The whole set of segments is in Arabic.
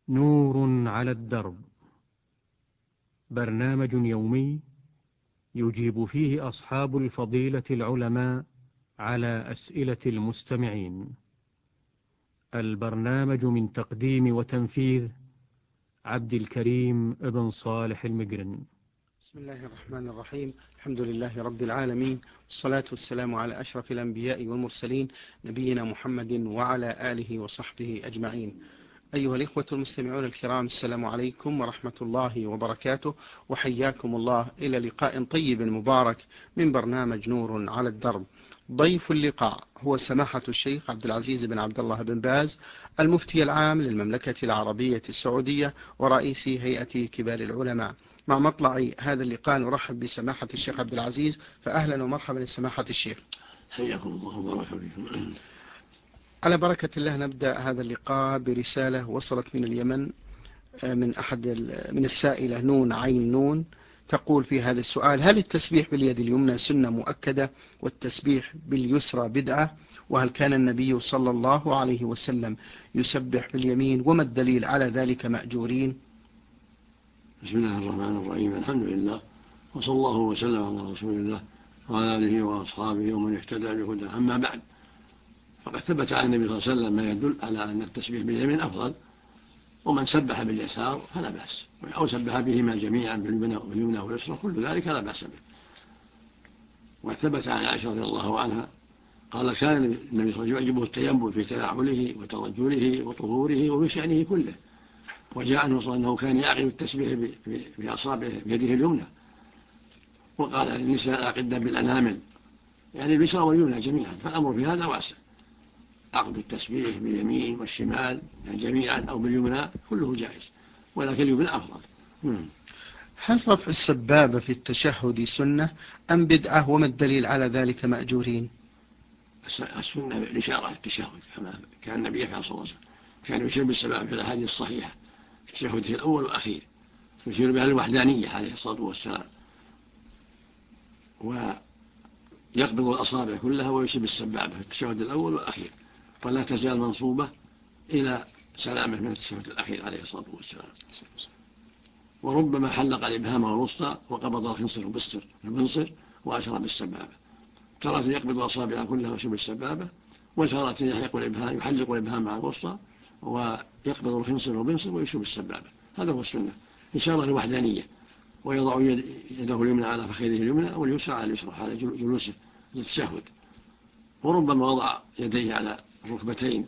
نور على الدرب، برنامج يومي يجيب فيه أصحاب الفضيلة العلماء على أسئلة المستمعين. البرنامج من تقديم وتنفيذ عبد الكريم بن صالح المقرن. بسم الله الرحمن الرحيم. الحمد لله رب العالمين، والصلاة والسلام على أشرف الأنبياء والمرسلين نبينا محمد وعلى آله وصحبه أجمعين. أيها الإخوة المستمعون الكرام، السلام عليكم ورحمة الله وبركاته، وحياكم الله إلى لقاء طيب مبارك من برنامج نور على الدرب. ضيف اللقاء هو سماحة الشيخ عبد العزيز بن عبد الله بن باز، المفتي العام للمملكة العربية السعودية ورئيس هيئة كبار العلماء. مع مطلع هذا اللقاء نرحب بسماحة الشيخ عبد العزيز، فأهلا ومرحبا لسماحة الشيخ. حياكم الله وبارك فيكم. على بركة الله نبدأ هذا اللقاء برسالة وصلت من اليمن من السائلة نون عين نون، تقول في هذا السؤال: هل التسبيح باليد اليمنى سنة مؤكدة والتسبيح باليسرى بدعة؟ وهل كان النبي صلى الله عليه وسلم يسبح باليمين؟ وما الدليل على ذلك مأجورين؟ بسم الله الرحمن الرحيم. الحمد لله، وصلى الله وسلم على رسول الله وعلى آله وأصحابه ومن اهتدى بهداه. أما بعد، فقد ثبت عن النبي صلى الله عليه وسلم ما يدل على أن التسبيح باليمين أفضل، ومن سبح باليسار فلا بأس، أو سبح بهما جميعا باليمنى واليسرى كل ذلك لا بأس به. وثبت عن عائشة رضي الله عنها قال: كان النبي صلى الله عليه وسلم يعجبه التيمم في تنعله وترجله وطهوره وفي شأنه كله. وجاء عنه صلى الله عليه وسلم أنه كان يعقد التسبيح بأصابعه بيده اليمنى، وقال للنساء: أعقدن بالأنامل، يعني اليسرى واليمنى جميعا. فالأمر في هذا واسع، عقد التسبيح باليمين والشمال يعني جميعا أو باليمنى كله جائز، ولكن اليمنى أفضل. هل رفع السبابة في التشهد سنة أم بدعة؟ وما الدليل على ذلك مأجورين؟ السنة الإشارة التشهد، كما كان النبي يفعل صلى الله عليه وسلم، كان يشير بالسبابة في الأحاديث الصحيحة في التشهد الأول والأخير، يشير بها الوحدانية عليه الصلاة والسلام، ويقبض الأصابع كلها ويشير بالسبابة في التشهد الأول والأخير، ولا تزال منصوبة إلى سلامه من التشهد الأخير عليه الصلاة والسلام. وربما حلق الإبهام والوسطى وقبض الخنصر بالبنصر وأشار بالسبابة. ترى يقبض الأصابع كلها ويشير بالسبابة، وترى يحلق الإبهام مع الوسطى ويقبض الخنصر والبنصر ويشير بالسبابة. هذا هو السنة، إشارة الوحدانية. ويضع يده اليمنى على فخذه اليمنى واليسرى على اليسرى على جلوسه للتشهد. وربما وضع يديه على الركبتين،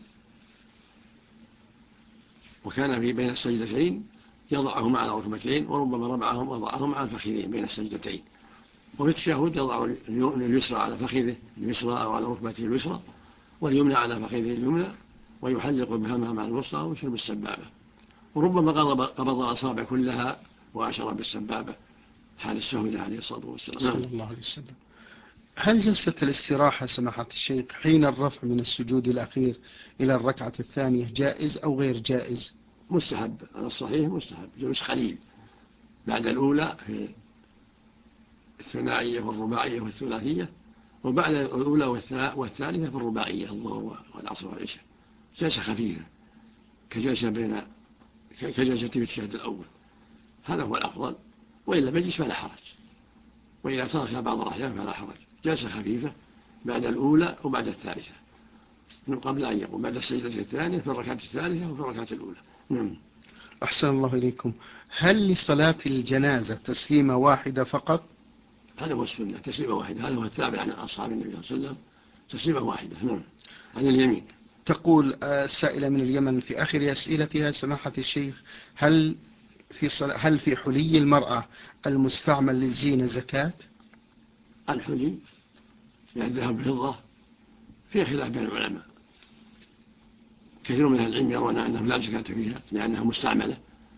وكان في بين السجدتين يضعهما على الركبتين، وربما وضعهما على الفخذين بين السجدتين. وفي التشهد يضع اليسرى على فخذه اليسرى أو على ركبته اليسرى، واليمنى على فخذه اليمنى، ويحلق إبهامها مع الوسطى ويشير بالسبابة. وربما قبض الأصابع كلها وأشار بالسبابة حال الشهود عليه الصلاة والسلام. صلى الله عليه وسلم. هل جلسة الاستراحة سماحة الشيخ حين الرفع من السجود الأخير إلى الركعة الثانية جائز أو غير جائز؟ مستحب، على الصحيح مستحب، جلوس قليل بعد الأولى في الثنائية والرباعية والثلاثية، وبعد الأولى والثالثة في الرباعية الظهر والعصر والعشاء، جلسة خفيفة كجلسة في التشهد الأول. هذا هو الأفضل، وإلا بجلس فلا حرج، وإذا ترك بعض الأحيان فلا حرج. جلسة خفيفة بعد الأولى وبعد الثالثة، من قبل أن يقوم بعد السجدة الثانية في الركعة الثالثة وفي الركعة الأولى. أحسن الله إليكم. هل لصلاة الجنازة تسليمة واحدة فقط؟ هذا هو السنة، تسليمة واحدة، هذا هو التابع عن أصحاب النبي صلى الله عليه وسلم، تسليمة واحدة عن اليمين. تقول السائلة من اليمن في آخر أسئلتها: سماحة الشيخ، هل في حلي المرأة المستعمل للزينة زكاة؟ الحلي يعني الذهب والفضة فيه خلاف بين العلماء، كثير من أهل العلم يرون أنه لا زكاة فيها لأنها مستعملة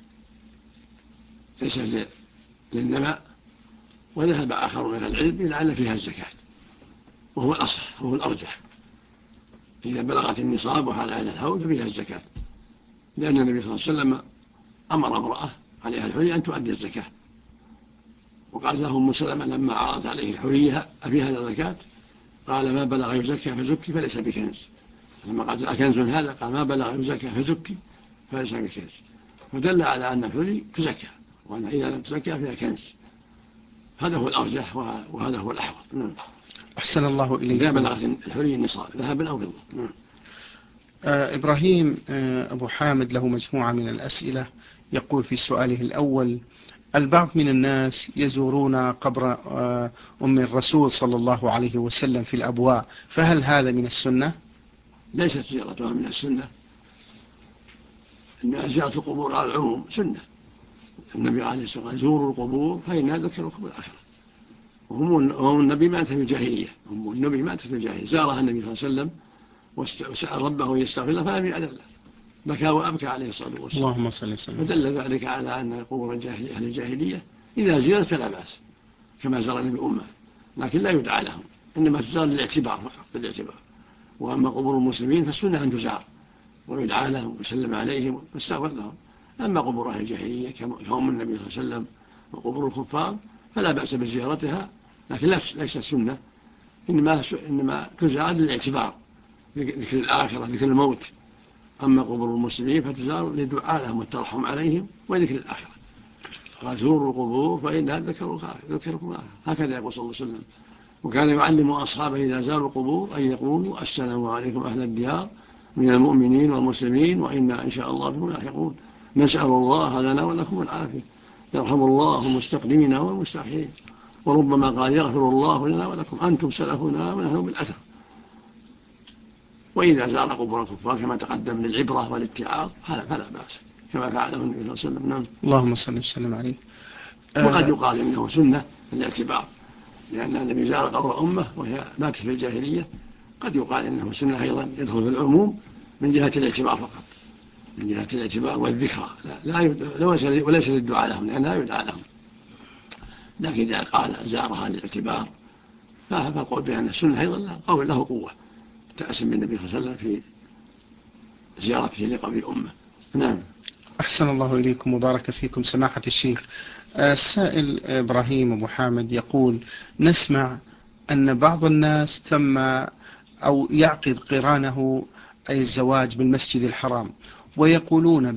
ليست للنماء، وذهب آخر من أهل العلم إلى أن فيها الزكاة، وهو الأصح وهو الأرجح. إذا بلغت النصاب وحال على الحول ففيها الزكاة، لأن النبي صلى الله عليه وسلم أمر امرأة عليها الحلي أن تؤدي الزكاة، وقال له أم سلمة لما عرضت عليه حليها أفيها الزكاة؟ قال: ما بلغ يزكى فزكي فليس بكنز. لما قال: أكنز هذا؟ قال: ما بلغ يزكى فزكي فليس بكنز. ودل على أن الحلي تزكى، وأن إذا لم تزكى فيها كنز. هذا هو الأرجح وهذا هو الأحوط. نعم. أحسن الله إليكم. إذا بلغت الحلي النصاب ذهب أو فضة. نعم. إبراهيم أبو حامد له مجموعة من الأسئلة. يقول في سؤاله الأول: البعض من الناس يزورون قبر أم الرسول صلى الله عليه وسلم في الأبواء، فهل هذا من السنة؟ ليست زيارتها من السنة، إن زيارة القبور على العموم سنة. النبي عليه الصلاة والسلام: زوروا القبور فإنها ذكركم الآخرة. وهم النبي مات في الجاهلية، زارها النبي صلى الله عليه وسلم وسأل ربه يستغفر له فلم يأذن له، بكى وأبكى عليه الصلاة والسلام. اللهم صل وسلم. فدل ذلك على أن قبور أهل الجاهلية إذا زيارت لا بأس، كما زار النبي أمه، لكن لا يدعى لهم، إنما تزار للاعتبار فقط، بالاعتبار. وأما قبور المسلمين فالسنة أن تزار ويدعى لهم ويسلم عليهم ويستغفر لهم. أما قبور أهل الجاهلية كأم النبي صلى الله عليه وسلم وقبور الكفار فلا بأس بزيارتها، لكن ليست سنة، إنما تزار للاعتبار، ذكر الآخرة، ذكر الموت. أما قبور المسلمين فتزار للدعاء لهم والترحم عليهم وذكر الآخرة. قال: زوروا القبور فإنها ذكركم الآخرة. هكذا يقول صلى الله عليه وسلم. وكان يعلم أصحابه إذا زاروا القبور أن يقولوا: السلام عليكم أهل الديار من المؤمنين والمسلمين وإنا إن شاء الله بهم لاحقون، نسأل الله لنا ولكم العافية، يرحم الله المستقدمين والمستأخرين. وربما قال: يغفر الله لنا ولكم، أنتم سلفنا ونحن بالأثر. وإذا زار قبور الكفار كما تقدم للعبرة والاتعاظ فلا بأس، كما فعله النبي صلى الله عليه وسلم. نعم. اللهم صل وسلم عليه. وقد يقال إنه سنة الاعتبار، لأن النبي زار قبر أمه وهي ماتت في الجاهلية، قد يقال إنه سنة أيضا يدخل في العموم من جهة الاعتبار فقط، من جهة الاعتبار والذكرى، وليس للدعاء لهم، لأن لا يدعى لهم. لكن إذا قال زارها للاعتبار فالقول بأن السنة أيضا قول له قوة، تأسم بالنبي صلى الله عليه وسلم في زيارته لقبر أمه. نعم. أحسن الله إليكم وبارك فيكم سماحة الشيخ. السائل إبراهيم أبو حامد يقول: نسمع أن بعض الناس تم أو يعقد قرانه أي الزواج بالمسجد الحرام، ويقولون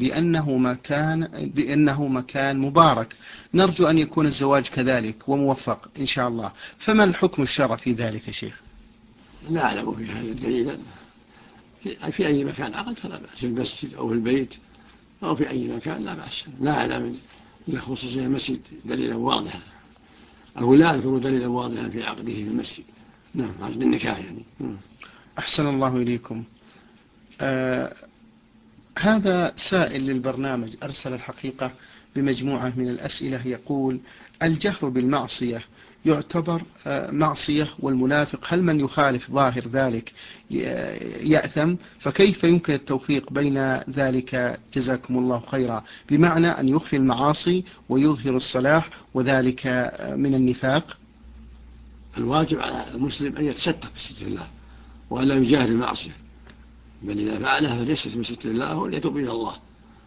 بأنه مكان مبارك، نرجو أن يكون الزواج كذلك وموفق إن شاء الله، فما الحكم الشرعي في ذلك يا شيخ؟ لا أعلم في هذا الدليل. في أي مكان عقد فلا بأس، في المسجد أو في البيت أو في أي مكان لا بأس. لا أعلم لخصوصية المسجد دليلا واضحا، أو لا أذكر دليلا واضحا في عقده في المسجد. نعم، عقد النكاح يعني. أحسن الله إليكم. هذا سائل للبرنامج أرسل الحقيقة بمجموعة من الأسئلة. يقول: الجهر بالمعصية يعتبر معصية، والمنافق هل من يخالف ظاهر ذلك يأثم؟ فكيف يمكن التوفيق بين ذلك جزاكم الله خيرا، بمعنى أن يخفي المعاصي ويظهر الصلاح، وذلك من النفاق؟ الواجب على المسلم أن يتستر بستر الله وألا يجاهد المعصية، بل إذا فعلها فليست من ستر الله وليتوب إلى الله،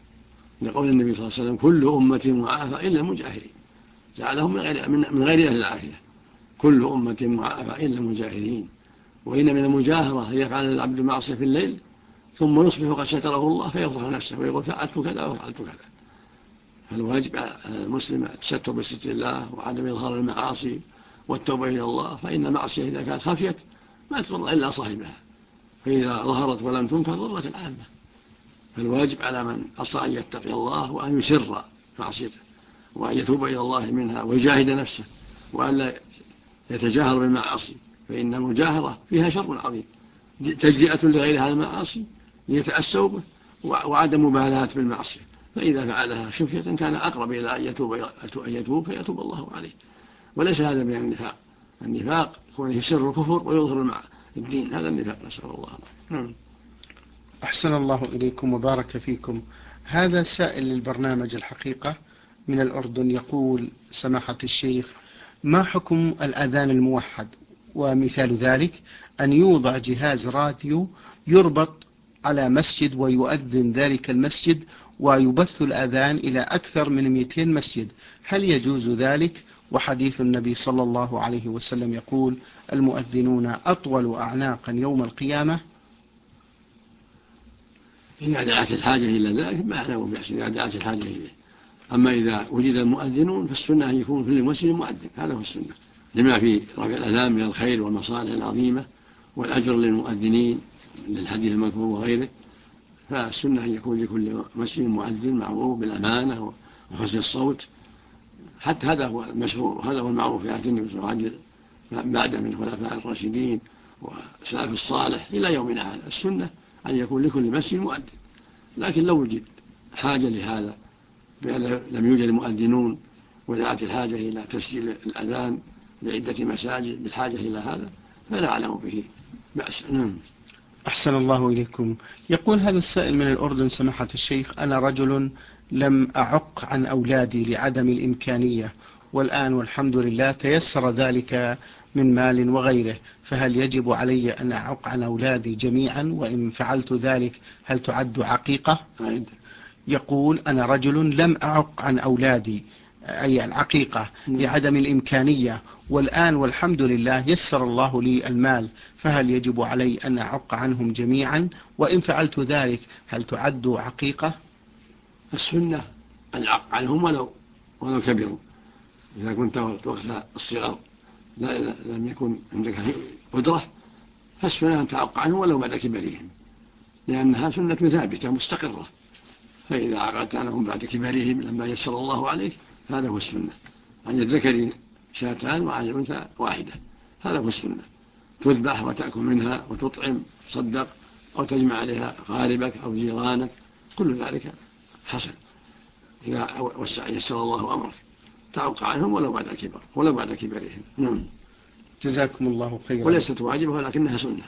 لقول النبي صلى الله عليه وسلم: كل أمة معافى إلا المجاهرين، جعلهم من غير أهل العافية. كل أمة معافى إلا المجاهرين. وإن من المجاهرة أن يفعل العبد المعصية في الليل ثم يصبح قد ستره الله فيفضح نفسه ويقول: فعلت كذا وفعلت كذا. فالواجب على المسلم التستر بستر الله وعدم إظهار المعاصي والتوبة إلى الله، فإن المعصية إذا كانت خفيت ما تضر إلا صاحبها، فإذا ظهرت ولم تنكر ضرت العامة. فالواجب على من أصلا أن يتقي الله وأن يسر معصيته وأن يتوب إلى الله منها ويجاهد نفسه وأن لا يتجاهر بالمعاصي، فإن المجاهرة فيها شر عظيم، تجزئة لغير هذا المعاصي ليتأسوا به وعدم مبالاة بالمعصية. فإذا فعلها خفية كان أقرب إلى أن يتوب فيتوب الله عليه. وليس هذا من النفاق. النفاق يكون يسر الكفر ويظهر الدين، هذا النفاق، نسأل الله. أحسن الله إليكم وبارك فيكم. هذا سائل للبرنامج الحقيقة من الأردن. يقول: سماحة الشيخ، ما حكم الأذان الموحد؟ ومثال ذلك أن يوضع جهاز راديو يربط على مسجد ويؤذن ذلك المسجد ويبث الأذان إلى أكثر من 200 مسجد، هل يجوز ذلك؟ وحديث النبي صلى الله عليه وسلم يقول: المؤذنون أطول أعناقا يوم القيامة. إذا دعت الحاجة إلى ذلك ما له بأس إذا دعت الحاجة إليه. أما إذا وجد المؤذنون فالسنة أن يكون كل مسجد مؤذن، هذا هو السنة، لما في رفع الأذان من الخير والمصالح العظيمة والأجر للمؤذنين للحديث المذكور وغيره. فالسنة أن يكون لكل مسجد مؤذن معروف بالأمانة وحسن الصوت، حتى هذا هو المشهور وهذا هو المعروف في عهد النبي صلى الله عليه وسلم بعد من الخلفاء الراشدين والسلف الصالح إلى يومنا هذا. السنة أن يكون لكل مسجد مؤذن، لكن لو وجد حاجة لهذا بأن لم يوجد مؤذنون ودعت الحاجة إلى تسجيل الأذان لعدة مساجد بالحاجة إلى هذا فلا أعلم به بأس. أحسن الله إليكم. يقول هذا السائل من الأردن: سماحة الشيخ، أنا رجل لم أعق عن أولادي لعدم الإمكانية، والآن والحمد لله تيسر ذلك من مال وغيره، فهل يجب علي أن أعق عن أولادي جميعا؟ وإن فعلت ذلك هل تعد عقيقة؟ يقول: أنا رجل لم أعق عن أولادي أي العقيقة لعدم الإمكانية، والآن والحمد لله يسر الله لي المال، فهل يجب علي أن أعق عنهم جميعا؟ وإن فعلت ذلك هل تعد عقيقة؟ السنة أن العق عنهم ولو كبروا. إذا كنت وقت الصغر لم يكن عندك قدرة فالسنة أن تعق عنهم ولو بعد كبرهم، لأنها سنة ثابتة مستقرة. فإذا عقدت عنهم بعد كبرهم لما يسر الله عليك هذا هو السنة. عن الذكر شاتان وعن الأنثى واحدة، هذا هو السنة. تذبح وتأكل منها وتطعم تصدق أو تجمع عليها غاربك أو جيرانك، كل ذلك حسن إذا يسر الله أمرك. تعق عنهم ولو بعد الكبر ولو بعد كبرهم. جزاكم الله خيرا. وليست واجبة ولكنها سنة.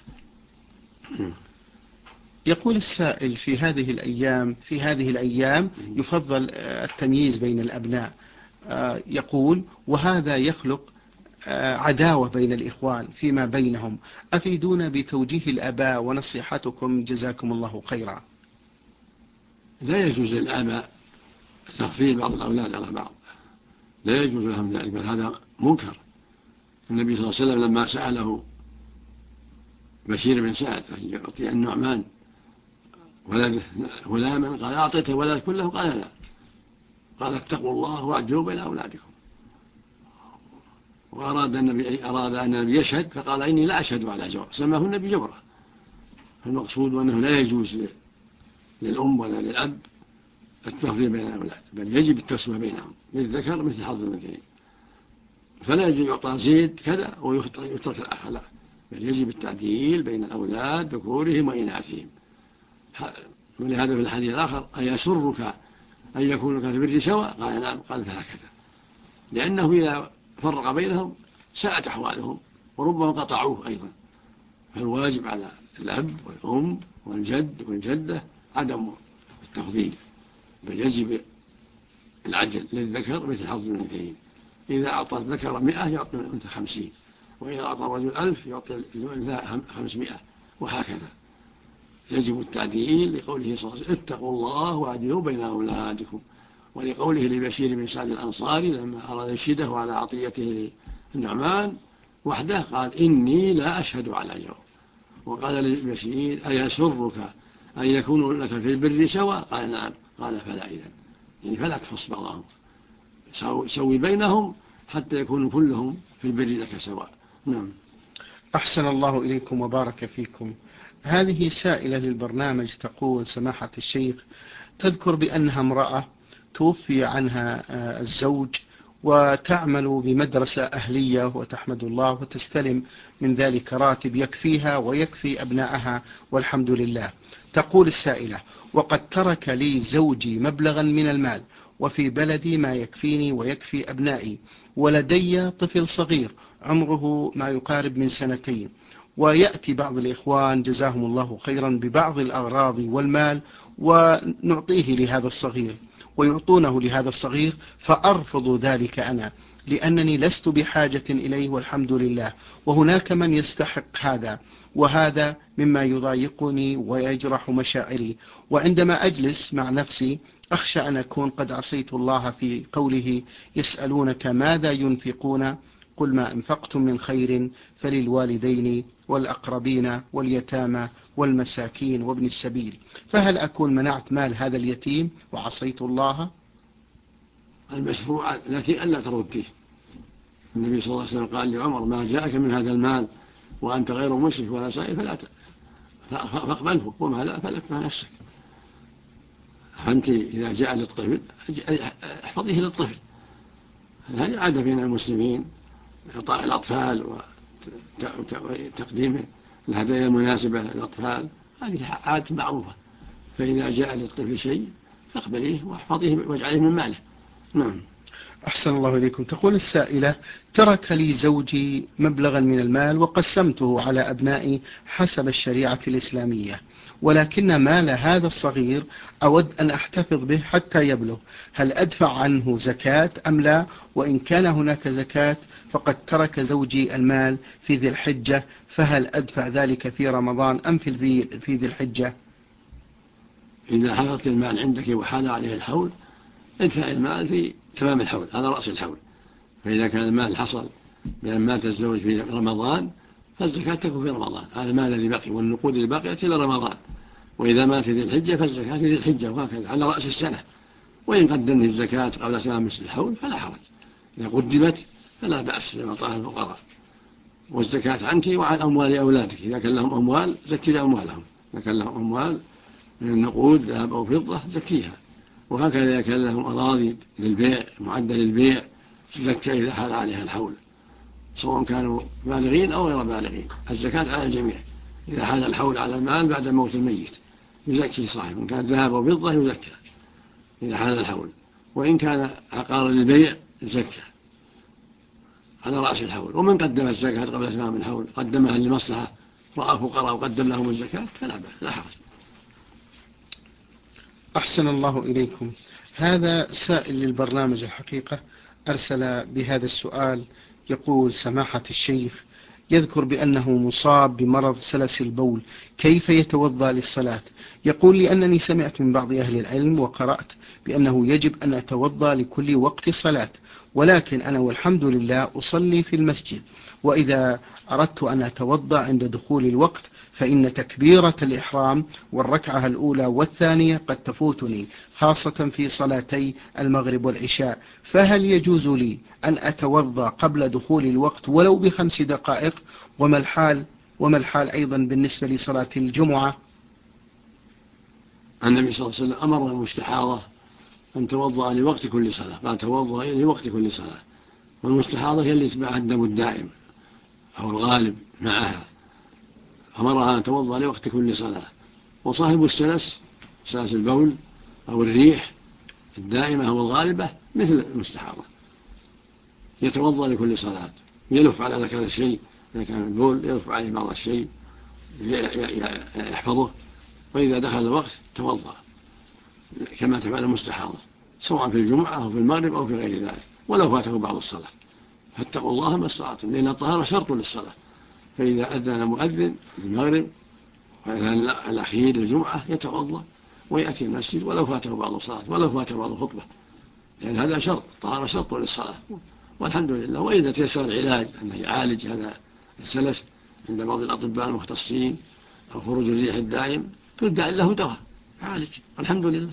يقول السائل: في هذه الأيام يفضل التمييز بين الأبناء، يقول: وهذا يخلق عداوة بين الإخوان فيما بينهم، أفيدونا بتوجيه الآباء ونصيحتكم جزاكم الله خيرا. لا يجوز للآباء تفضيل بعض الأولاد على بعض، لا يجوز لهم ذلك، بل هذا منكر. النبي صلى الله عليه وسلم لما سأله بشير بن سعد أن يعطي النعمان ولده غلاما قال: أعطيته ولد كله؟ قال: لا. قال: اتقوا الله واعدلوا بين أولادكم. وأراد أن النبي يشهد فقال: إني لا أشهد على جور، سماه النبي جورة. فالمقصود أنه لا يجوز للأم ولا للأب التفضيل بين الأولاد، بل يجب التسوية بينهم، للذكر مثل حظ الأنثيين. فلا يجب يعطى زيد كذا ويترك الآخر، لا، بل يجب التعديل بين الأولاد ذكورهم وإناثهم. ولهذا في الحديث الآخر: أيسرك أن يكونوا في البر سواء؟ قال: نعم. قال: فهكذا، لأنه إذا فرق بينهم ساءت أحوالهم وربما قطعوه أيضا. فالواجب على الأب والأم والجد والجدة عدم التفضيل، بل يجب العدل للذكر مثل حظ الأنثيين. إذا أعطى الذكر 100 يعطي الأنثى 50، وإذا أعطى الرجل 1000 يعطي الأنثى 500، وهكذا. يجب التعديل لقوله صلى الله عليه وسلم: اتقوا الله واعدلوا بين أولادكم، ولقوله لبشير بن سعد الأنصاري لما أراد يشهده على عطيته للنعمان وحده قال: إني لا أشهد على جور. وقال للبشير: أيسرك أن يكونوا لك في البر سواء؟ قال: نعم. قال: فلا إذن، يعني فلا تخص بعضهم، سوي بينهم حتى يكونوا كلهم في البر لك سواء. نعم. أحسن الله إليكم وبارك فيكم. هذه سائلة للبرنامج تقول: سماحة الشيخ، تذكر بأنها امرأة توفي عنها الزوج وتعمل بمدرسة أهلية وتحمد الله وتستلم من ذلك راتب يكفيها ويكفي أبنائها والحمد لله. تقول السائلة: وقد ترك لي زوجي مبلغا من المال وفي بلدي ما يكفيني ويكفي أبنائي، ولدي طفل صغير عمره ما يقارب من 2 سنين، ويأتي بعض الإخوان جزاهم الله خيرا ببعض الأغراض والمال ونعطيه لهذا الصغير ويعطونه لهذا الصغير، فأرفض ذلك أنا لأنني لست بحاجة إليه والحمد لله، وهناك من يستحق هذا، وهذا مما يضايقني ويجرح مشاعري. وعندما أجلس مع نفسي أخشى أن أكون قد عصيت الله في قوله: يسألونك ماذا ينفقون قل ما أنفقتم من خير فللوالدين والأقربين واليتامى والمساكين وابن السبيل، فهل أكون منعت مال هذا اليتيم وعصيت الله؟ المشروع لكن ألا ترديه. النبي صلى الله عليه وسلم قال لعمر: ما جاءك من هذا المال وأنت غير مشرك ولا سائل فاقبله، وما لا فلك مع نفسك. فأنت إذا جاء للطفل احفظيه للطفل. هذه عادة بين المسلمين، إعطاء الأطفال وتقديم الهدايا المناسبة للأطفال، هذه عادة معروفة. فإذا جاء للطفل شيء فاقبليه واحفظيه واجعله من ماله. نعم. أحسن الله إليكم. تقول السائلة: ترك لي زوجي مبلغا من المال وقسمته على أبنائي حسب الشريعة الإسلامية، ولكن مال هذا الصغير أود أن أحتفظ به حتى يبلغ، هل أدفع عنه زكاة أم لا؟ وإن كان هناك زكاة فقد ترك زوجي المال في ذي الحجة، فهل أدفع ذلك في رمضان أم في ذي الحجة؟ إذا حفظت المال عندك وحال عليه الحول ادفع المال في تمام الحول، هذا رأس الحول. فإذا كان المال حصل بأن مات الزوج في رمضان فالزكاة تكون في رمضان، هذا المال الذي بقي والنقود اللي بقيت إلى رمضان. وإذا مات في ذي الحجة فالزكاة في ذي الحجة، وهكذا على رأس السنة. وإن قدمت الزكاة قبل تمام الحول فلا حرج، إذا قدمت فلا بأس لمعطاها الفقراء. والزكاة عنك وعن أموال أولادك، إذا كان لهم أموال زكي أموالهم، إذا كان لهم أموال من النقود ذهب أو فضة زكيها. وهكذا إذا كان لهم أراضي للبيع معدة للبيع زكى إذا حال عليها الحول، سواء كانوا بالغين أو غير بالغين، الزكاة على الجميع. إذا حال الحول على المال بعد موت الميت يزكي صاحب، إن كان ذهب أو فضة يزكى إذا حال الحول، وإن كان عقار للبيع زكى على رأس الحول. ومن قدم الزكاة قبل تمام الحول قدمها لمصلحة، رأى فقراء وقدم لهم الزكاة فلا بأس، لا حرج. أحسن الله إليكم. هذا سائل للبرنامج الحقيقة أرسل بهذا السؤال، يقول: سماحة الشيخ، يذكر بأنه مصاب بمرض سلس البول، كيف يتوضأ للصلاة؟ يقول: لأنني سمعت من بعض أهل العلم وقرأت بأنه يجب أن أتوضأ لكل وقت صلاة، ولكن أنا والحمد لله أصلي في المسجد، وإذا أردت أن أتوضأ عند دخول الوقت فإن تكبيرة الإحرام والركعة الأولى والثانية قد تفوتني، خاصة في صلاتي المغرب والعشاء، فهل يجوز لي أن أتوضأ قبل دخول الوقت ولو ب5 دقائق؟ وما الحال أيضا بالنسبة لصلاة الجمعة؟ النبي صلى الله عليه وسلم أمر المستحاضة أن توضأ لوقت كل صلاة، قال: توضأ لوقت كل صلاة. والمستحاضة هي اللي يتبعها الدم الدائم أو الغالب معها، أمرها أن توضأ لوقت كل صلاة. وصاحب السلس، سلس البول أو الريح الدائمة أو الغالبة، مثل المستحاضة يتوضأ لكل صلاة، يلف على ذكر الشيء، إذا كان البول يلف عليه بعض الشيء يحفظه، وإذا دخل الوقت توضأ كما تفعل المستحاضة، سواء في الجمعة أو في المغرب أو في غير ذلك، ولو فاته بعض الصلاة. فاتقوا الله ما استطعتم، لأن الطهارة شرط للصلاة. فإذا أذن مؤذن المغرب وإذن الأخير للجمعة يتوضأ ويأتي المسجد ولو فاته بعض الصلاة، ولو فاته بعض الخطبة، لأن هذا شرط، الطهارة شرط للصلاة. والحمد لله. وإذا تيسر العلاج أنه يعالج هذا السلس عند بعض الأطباء المختصين أو خروج الريح الدائم تدعى له دواء يعالج، والحمد لله.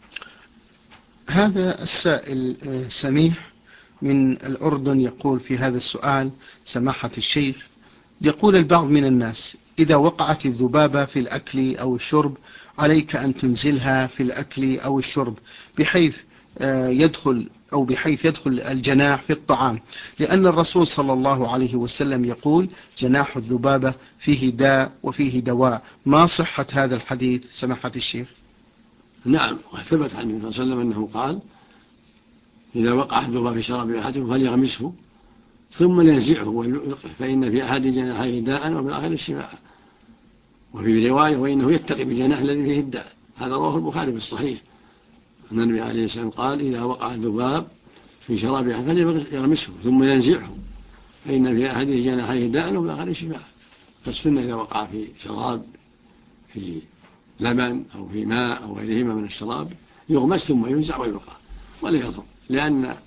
هذا السائل سميح من الأردن يقول في هذا السؤال: سماحة الشيخ، يقول البعض من الناس: إذا وقعت الذبابة في الأكل أو الشرب عليك أن تنزلها في الأكل أو الشرب بحيث يدخل الجناح في الطعام، لأن الرسول صلى الله عليه وسلم يقول: جناح الذبابة فيه داء وفيه دواء. ما صحة هذا الحديث سماحة الشيخ؟ نعم، وثبت عن النبي صلى الله عليه وسلم أنه قال: إذا وقع الذباب في شراب أحدكم فليغمسه ثم لينزعه ويلقه، فإن في أحد جناحيه داء وفي الآخر الشفاء. وفي رواية: وإنه يتقي بجناح الذي فيه الداء. هذا رواه البخاري في الصحيح أن النبي عليه السلام قال: إذا وقع الذباب في شراب أحد فليغمسه ثم ينزعه، فإن في أحد جناحيه داء وفي الآخر الشفاء. فالسنة إذا وقع في شراب، في لبن أو في ماء أو غيرهما من الشراب، يغمس ثم ينزع ويلقى ولا يضر، لأن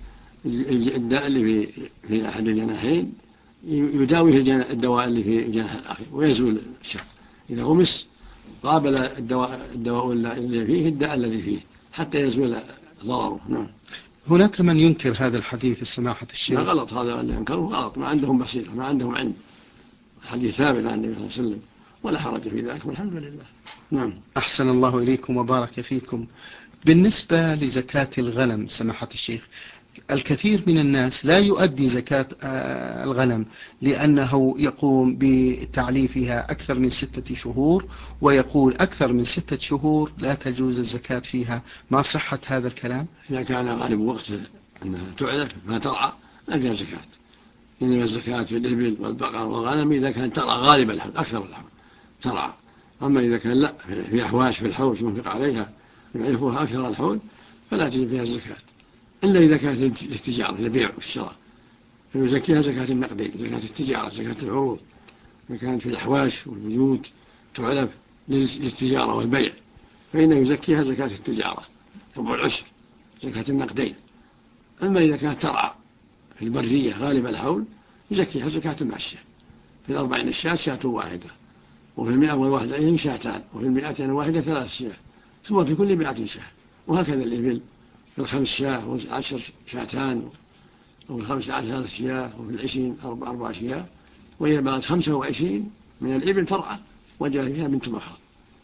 الداء اللي في أحد الجناحين يداويه الدواء اللي في الجناح الآخر ويزول الشر. إذا غمس قابل الدواء اللي فيه الداء الذي فيه حتى يزول ضرره. نعم. هناك من ينكر هذا الحديث السماحة الشيخ. غلط، هذا اللي ينكره غلط، ما عندهم بصيرة، ما عندهم علم. حديث ثابت عن النبي صلى الله عليه وسلم ولا حرج في ذلك والحمد لله. نعم. أحسن الله إليكم وبارك فيكم. بالنسبة لزكاة الغنم سماحة الشيخ، الكثير من الناس لا يؤدي زكاة الغنم لأنه يقوم بتعليفها أكثر من 6 شهور، ويقول أكثر من 6 شهور لا تجوز الزكاة فيها. ما صحة هذا الكلام؟ إذا كان غالب وقت أنها تعلف ما ترعى ما فيها زكاة. إنما الزكاة في الإبل والبقر والغنم إذا كان ترعى غالب الحول أكثر الحول ترعى. أما إذا كان لا في أحواش في الحوش ينفق عليها يعرفها أكثر الحول فلا تجب فيها الزكاة، إلا إذا كانت للتجارة البيع والشراء فيزكيها زكاة النقدين، زكاة التجارة، زكاة العروض. إذا كانت في الأحواش والبيوت تعلف للتجارة والبيع فإنه يزكيها زكاة التجارة ربع العشر زكاة النقدين. أما إذا كانت ترعى في البرية غالب الحول يزكيها زكاة المعشة. في 40 الشاة شاة واحدة، وفي 101 شاتان، وفي 201 3 شاة، ثم في كل 100 شاة. وهكذا الإبل في 5 شاة و10 شاتان، وفي 15 3 شاة، وفي 20 4 شاة. وهي بلغت 25 من الإبل ترعى وجاء فيها بنت مخاض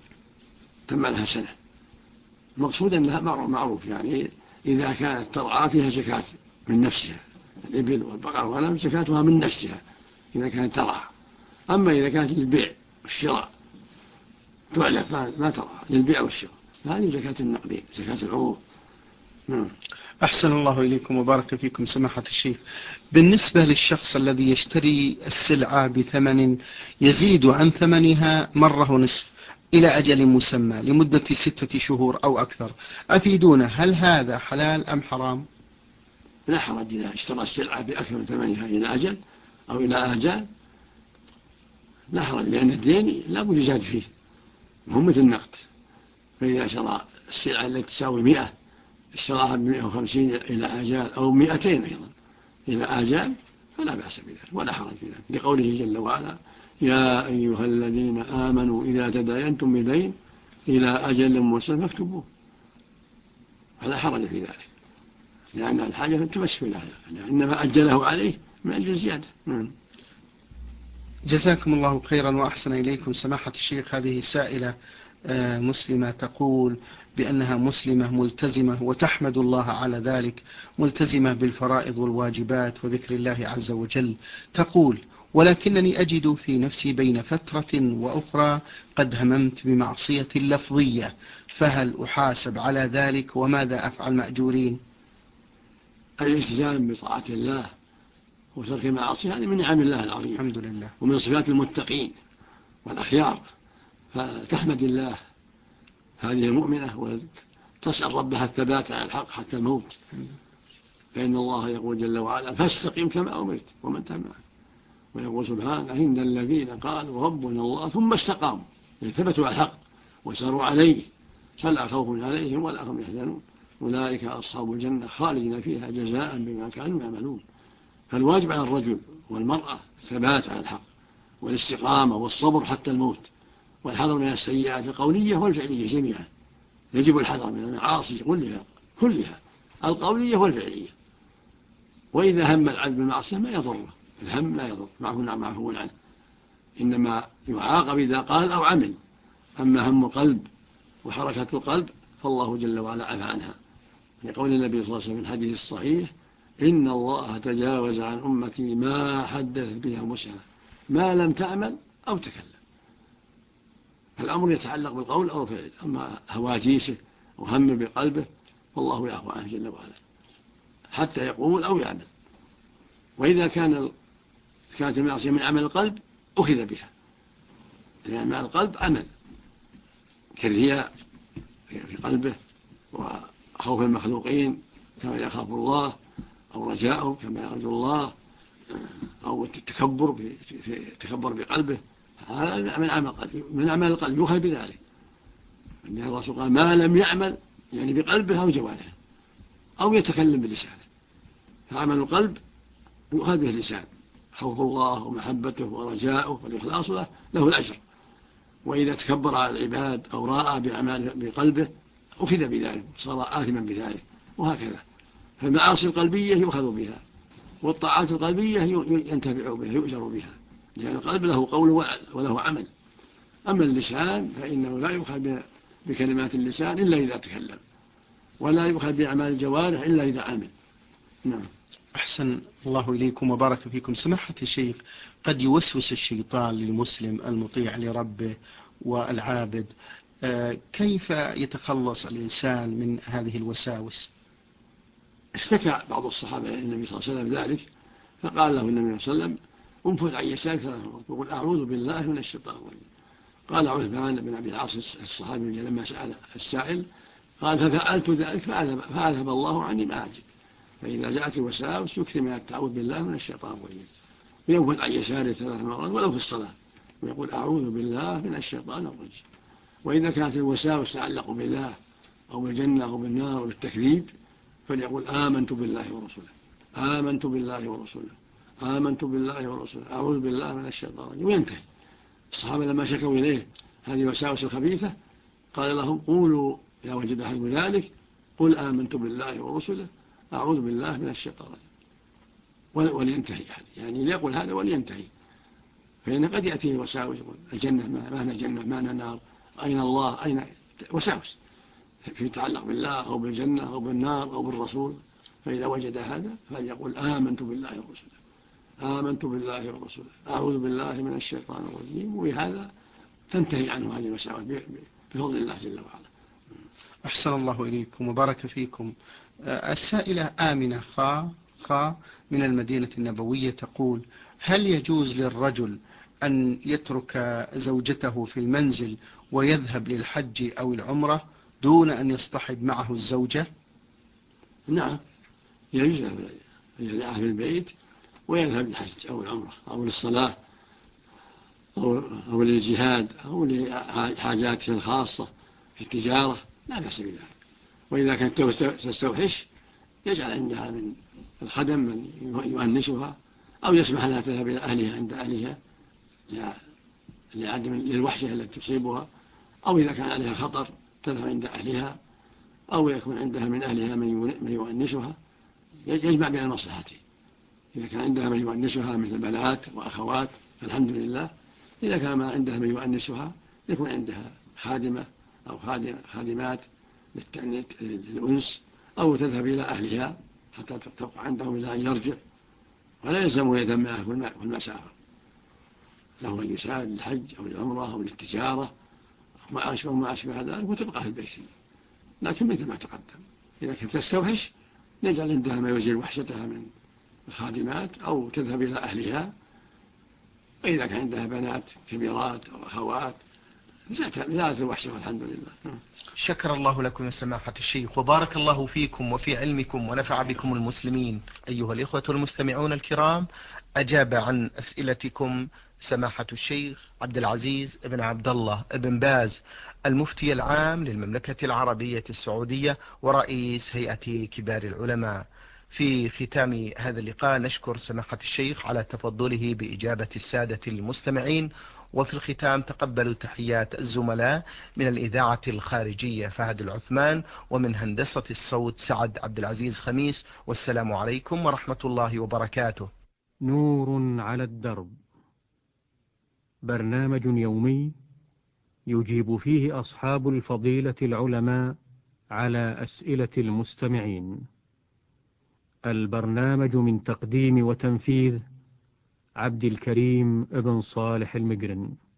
تم لها سنة. المقصود أنها معروف يعني إذا كانت ترعى فيها زكاة من نفسها، الإبل والبقر والغنم زكاتها من نفسها إذا كانت ترعى. أما إذا كانت للبيع والشراء تعلف ما ترعى للبيع والشراء هذه زكاة النقدين زكاة العروض. أحسن الله إليكم وبارك فيكم سماحة الشيخ. بالنسبة للشخص الذي يشتري السلعة بثمن يزيد عن ثمنها مرة ونصف إلى أجل مسمى لمدة 6 شهور أو أكثر، أفيدونا هل هذا حلال أم حرام؟ لا حرج إذا اشترى السلعة بأكثر من ثمنها إلى أجل أو إلى آجال لا حرج، لأن الدين لا بد يزاد فيه هم مثل النقد. فإذا شرى السلعة التي تساوي 100 اشتراها ب150 إلى آجال أو 200 أيضا إلى آجال فلا بأس بذلك ولا حرج في ذلك، لقوله جل وعلا يا أيها الذين آمنوا إذا تداينتم بدين إلى أجل مسمى فاكتبوه، فلا حرج في ذلك لأن الحاجة تمس له إنما أجله عليه من أجل الزيادة. جزاكم الله خيرا وأحسن إليكم سماحة الشيخ. هذه سائلة مسلمة تقول بأنها مسلمة ملتزمة وتحمد الله على ذلك، ملتزمة بالفرائض والواجبات وذكر الله عز وجل. تقول ولكنني أجد في نفسي بين فترة وأخرى قد هممت بمعصية لفظية، فهل أحاسب على ذلك وماذا أفعل مأجورين؟ الالتزام بطاعة الله وترك المعاصي هذه من نعم الله العظيم الحمد لله ومن صفات المتقين والأخيار، فتحمد الله هذه المؤمنة وتسأل ربها الثبات على الحق حتى الموت، فإن الله يقول جل وعلا فاستقم كما أمرت ومن تبعك، ويقول سبحانه إن الذين قالوا ربنا الله ثم استقاموا ثبتوا على الحق وساروا عليه فلا خوف عليهم ولا هم يحزنون أولئك أصحاب الجنة خالدين فيها جزاء بما كانوا يعملون. فالواجب على الرجل والمرأة الثبات على الحق والاستقامة والصبر حتى الموت، والحذر من السيئات القولية والفعلية جميعا. يجب الحذر من المعاصي كلها القولية والفعلية. وإذا هم العبد بالمعصية ما يضره، الهم لا يضر معفو عنه، إنما يعاقب إذا قال أو عمل. أما هم القلب وحركة القلب فالله جل وعلا عفى عنها، لقول النبي صلى الله عليه وسلم في الحديث الصحيح إن الله تجاوز عن أمتي ما حدث بها مسلمة ما لم تعمل أو تكلم. الأمر يتعلق بالقول أو الفعل، أما هواجيسه وهم بقلبه فالله يعفو عنه جل وعلا حتى يقول أو يعمل. وإذا كانت المعصية من عمل القلب أخذ بها، لأن مع القلب عمل كالرياء في قلبه وخوف المخلوقين كما يخاف الله أو رجاءه كما يرجو الله أو التكبر بقلبه، هذا من عمل القلب يؤخذ بذلك. إن الرسول قال ما لم يعمل يعني بقلبه أو جوارحه أو يتكلم بلسانه، فعمل القلب يؤخذ به اللسان، خوف الله ومحبته ورجاؤه والإخلاص له الأجر. وإذا تكبر على العباد أو راء بأعمال بقلبه أخذ بذلك، صار آثما بذلك، وهكذا. فالمعاصي القلبية يؤخذ بها، والطاعات القلبية ينتفع بها يؤجر بها، لأن القلب له قول وله عمل. أما اللسان فإنه لا يؤخذ بكلمات اللسان إلا إذا تكلم، ولا يؤخذ بأعمال الجوارح إلا إذا عمل. نعم. أحسن الله إليكم وبارك فيكم. سماحة الشيخ، قد يوسوس الشيطان للمسلم المطيع لربه والعابد، كيف يتخلص الإنسان من هذه الوساوس؟ اشتكى بعض الصحابة النبي صلى الله عليه وسلم ذلك، فقال له النبي صلى الله عليه وسلم انفذ عن يسارك 3 مرات وقل أعوذ بالله من الشيطان الرجيم. قال عثمان بن أبي العاص الصحابي لما سأل السائل قال ففعلت ذلك فأذهب الله عني ما أعجب. فإذا جاءت الوساوس يكثر من التعوذ بالله من الشيطان الرجيم، وينفذ عن يساره 3 مرات ولو في الصلاة، ويقول أعوذ بالله من الشيطان الرجيم. وإذا كانت الوساوس تتعلق بالله أو بالجنة أو بالنار أو بالتكذيب فليقول آمنت بالله ورسوله، آمنت بالله ورسوله، آمنت بالله ورسوله، أعوذ بالله من الشيطان الرجيم، وينتهي. الصحابة لما شكوا إليه هذه الوساوس الخبيثة قال لهم قولوا إذا وجد أحد ذلك قل آمنت بالله ورسله، أعوذ بالله من الشيطان الرجيم، ولينتهي. يعني ليقول هذا ولينتهي، فإن قد يأتيه وساوس الجنة ما هنا جنة ما هنا نار، أين الله أين وساوس في يتعلق بالله أو بالجنة أو بالنار أو بالرسول. فإذا وجد هذا فليقول آمنت بالله ورسوله، آمنت بالله ورسوله، أعوذ بالله من الشيطان الرجيم، وبهذا تنتهي عنه هذه الوساوس بفضل الله جل وعلا. أحسن الله إليكم وبارك فيكم. السائلة آمنة خا من المدينة النبوية تقول: هل يجوز للرجل أن يترك زوجته في المنزل ويذهب للحج أو العمرة دون أن يصطحب معه الزوجة؟ نعم، يجوز أن يدعها في البيت ويذهب للحج أو العمرة أو للصلاة أو للجهاد أو لحاجاته الخاصة في التجارة، لا بأس بذلك. وإذا كانت تستوحش يجعل عندها من الخدم من يؤنسها، أو يسمح لها تذهب إلى أهلها عند أهلها لعدم للوحشة التي تصيبها، أو إذا كان عليها خطر تذهب عند أهلها، أو يكون عندها من أهلها من يؤنسها. يجمع بين المصلحتين، إذا كان عندها من يؤنسها مثل بنات وأخوات فالحمد لله، إذا كان ما عندها من يؤنسها يكون عندها خادمة أو خادمات للأنس، أو تذهب إلى أهلها حتى تبقى عندهم إلى أن يرجع، ولا يلزم يذهب معه في المسافة، له أن يساعد للحج أو للعمرة أو للتجارة أو ما أشبه ذلك وتبقى في البيت. لكن مثل ما تقدم إذا كانت تستوحش نجعل عندها ما يزيل وحشتها من الخادمات أو تذهب إلى أهلها، وإذا كان عندها بنات كبيرات أو أخوات زالت الوحشة والحمد لله. شكر الله لكم يا سماحة الشيخ وبارك الله فيكم وفي علمكم ونفع بكم المسلمين. أيها الإخوة المستمعون الكرام، أجاب عن أسئلتكم سماحة الشيخ عبد العزيز بن عبد الله بن باز، المفتي العام للمملكة العربية السعودية ورئيس هيئة كبار العلماء. في ختام هذا اللقاء نشكر سماحة الشيخ على تفضله بإجابة السادة المستمعين، وفي الختام تقبلوا تحيات الزملاء من الإذاعة الخارجية فهد العثمان، ومن هندسة الصوت سعد عبد العزيز خميس، والسلام عليكم ورحمة الله وبركاته. نور على الدرب، برنامج يومي يجيب فيه أصحاب الفضيلة العلماء على أسئلة المستمعين. البرنامج من تقديم وتنفيذ عبد الكريم ابن صالح المقرن.